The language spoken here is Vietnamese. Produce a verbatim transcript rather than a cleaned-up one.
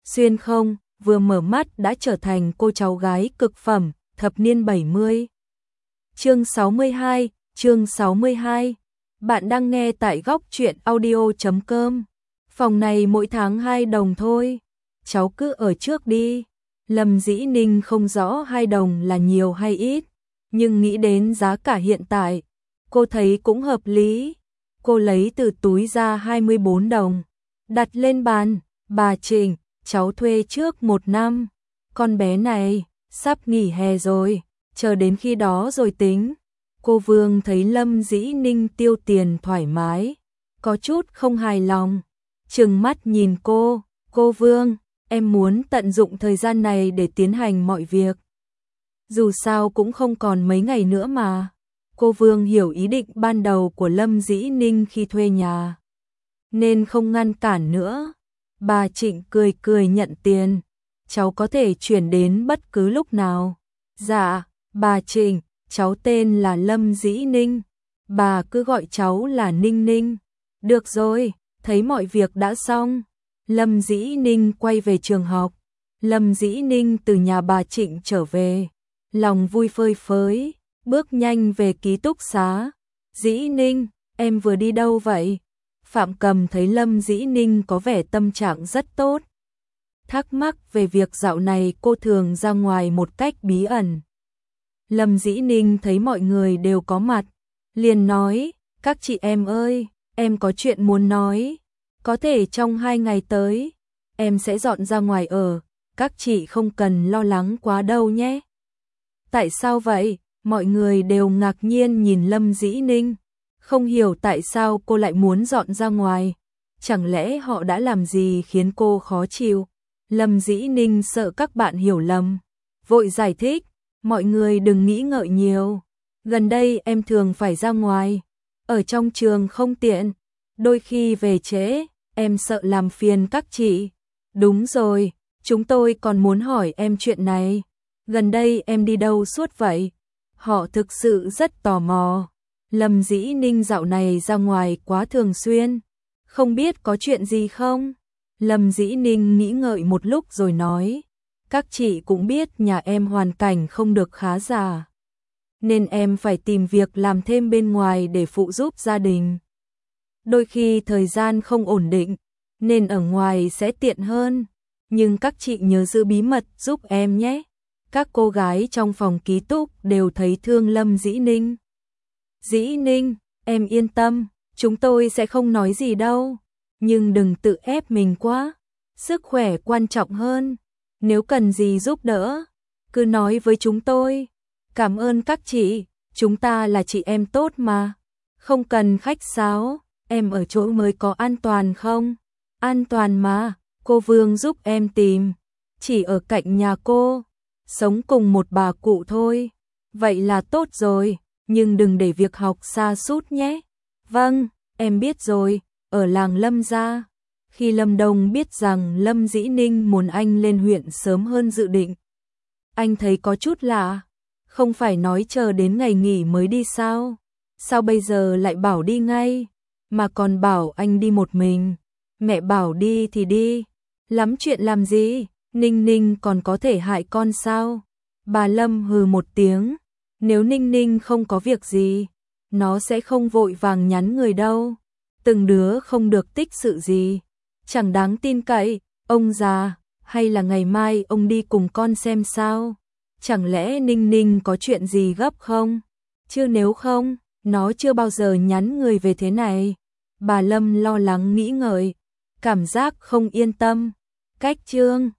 xuyên không, vừa mở mắt đã trở thành cô cháu gái cực phẩm, thập niên bảy mươi. Chương sáu mươi hai, chương sáu mươi hai. Bạn đang nghe tại góc truyện audio chấm com. Phòng này mỗi tháng hai đồng thôi, cháu cứ ở trước đi. Lâm Dĩ Ninh không rõ hai đồng là nhiều hay ít, nhưng nghĩ đến giá cả hiện tại, cô thấy cũng hợp lý. Cô lấy từ túi ra hai mươi bốn đồng, đặt lên bàn. Bà Trình, cháu thuê trước một năm. Con bé này, sắp nghỉ hè rồi, chờ đến khi đó rồi tính. Cô Vương thấy Lâm Dĩ Ninh tiêu tiền thoải mái, có chút không hài lòng. Trừng mắt nhìn cô, cô Vương, em muốn tận dụng thời gian này để tiến hành mọi việc. Dù sao cũng không còn mấy ngày nữa mà. Cô Vương hiểu ý định ban đầu của Lâm Dĩ Ninh khi thuê nhà, nên không ngăn cản nữa. Bà Trịnh cười cười nhận tiền, cháu có thể chuyển đến bất cứ lúc nào. Dạ, bà Trịnh, cháu tên là Lâm Dĩ Ninh, bà cứ gọi cháu là Ninh Ninh. Được rồi, thấy mọi việc đã xong, Lâm Dĩ Ninh quay về trường học. Lâm Dĩ Ninh từ nhà bà Trịnh trở về, lòng vui phơi phới, bước nhanh về ký túc xá. Dĩ Ninh, em vừa đi đâu vậy? Phạm Cầm thấy Lâm Dĩ Ninh có vẻ tâm trạng rất tốt, thắc mắc về việc dạo này cô thường ra ngoài một cách bí ẩn. Lâm Dĩ Ninh thấy mọi người đều có mặt, liền nói, các chị em ơi, em có chuyện muốn nói, có thể trong hai ngày tới, em sẽ dọn ra ngoài ở, các chị không cần lo lắng quá đâu nhé. Tại sao vậy? Mọi người đều ngạc nhiên nhìn Lâm Dĩ Ninh, không hiểu tại sao cô lại muốn dọn ra ngoài, chẳng lẽ họ đã làm gì khiến cô khó chịu. Lâm Dĩ Ninh sợ các bạn hiểu lầm, vội giải thích, mọi người đừng nghĩ ngợi nhiều, gần đây em thường phải ra ngoài, ở trong trường không tiện, đôi khi về trễ, em sợ làm phiền các chị. Đúng rồi, chúng tôi còn muốn hỏi em chuyện này, gần đây em đi đâu suốt vậy? Họ thực sự rất tò mò. Lâm Dĩ Ninh dạo này ra ngoài quá thường xuyên, không biết có chuyện gì không? Lâm Dĩ Ninh nghĩ ngợi một lúc rồi nói, các chị cũng biết nhà em hoàn cảnh không được khá giả, nên em phải tìm việc làm thêm bên ngoài để phụ giúp gia đình. Đôi khi thời gian không ổn định, nên ở ngoài sẽ tiện hơn, nhưng các chị nhớ giữ bí mật giúp em nhé. Các cô gái trong phòng ký túc đều thấy thương Lâm Dĩ Ninh. Dĩ Ninh, em yên tâm, chúng tôi sẽ không nói gì đâu, nhưng đừng tự ép mình quá, sức khỏe quan trọng hơn, nếu cần gì giúp đỡ, cứ nói với chúng tôi. Cảm ơn các chị, chúng ta là chị em tốt mà, không cần khách sáo, em ở chỗ mới có an toàn không? An toàn mà, cô Vương giúp em tìm, chỉ ở cạnh nhà cô, sống cùng một bà cụ thôi, vậy là tốt rồi. Nhưng đừng để việc học sa sút nhé. Vâng, em biết rồi, ở làng Lâm gia. Khi Lâm Đông biết rằng Lâm Dĩ Ninh muốn anh lên huyện sớm hơn dự định, anh thấy có chút lạ, không phải nói chờ đến ngày nghỉ mới đi sao? Sao bây giờ lại bảo đi ngay, mà còn bảo anh đi một mình? Mẹ bảo đi thì đi, lắm chuyện làm gì, Ninh Ninh còn có thể hại con sao? Bà Lâm hừ một tiếng. Nếu Ninh Ninh không có việc gì, nó sẽ không vội vàng nhắn người đâu. Từng đứa không được tích sự gì, chẳng đáng tin cậy. Ông già, hay là ngày mai ông đi cùng con xem sao? Chẳng lẽ Ninh Ninh có chuyện gì gấp không? Chứ nếu không, nó chưa bao giờ nhắn người về thế này. Bà Lâm lo lắng nghĩ ngợi, cảm giác không yên tâm. Cách Trương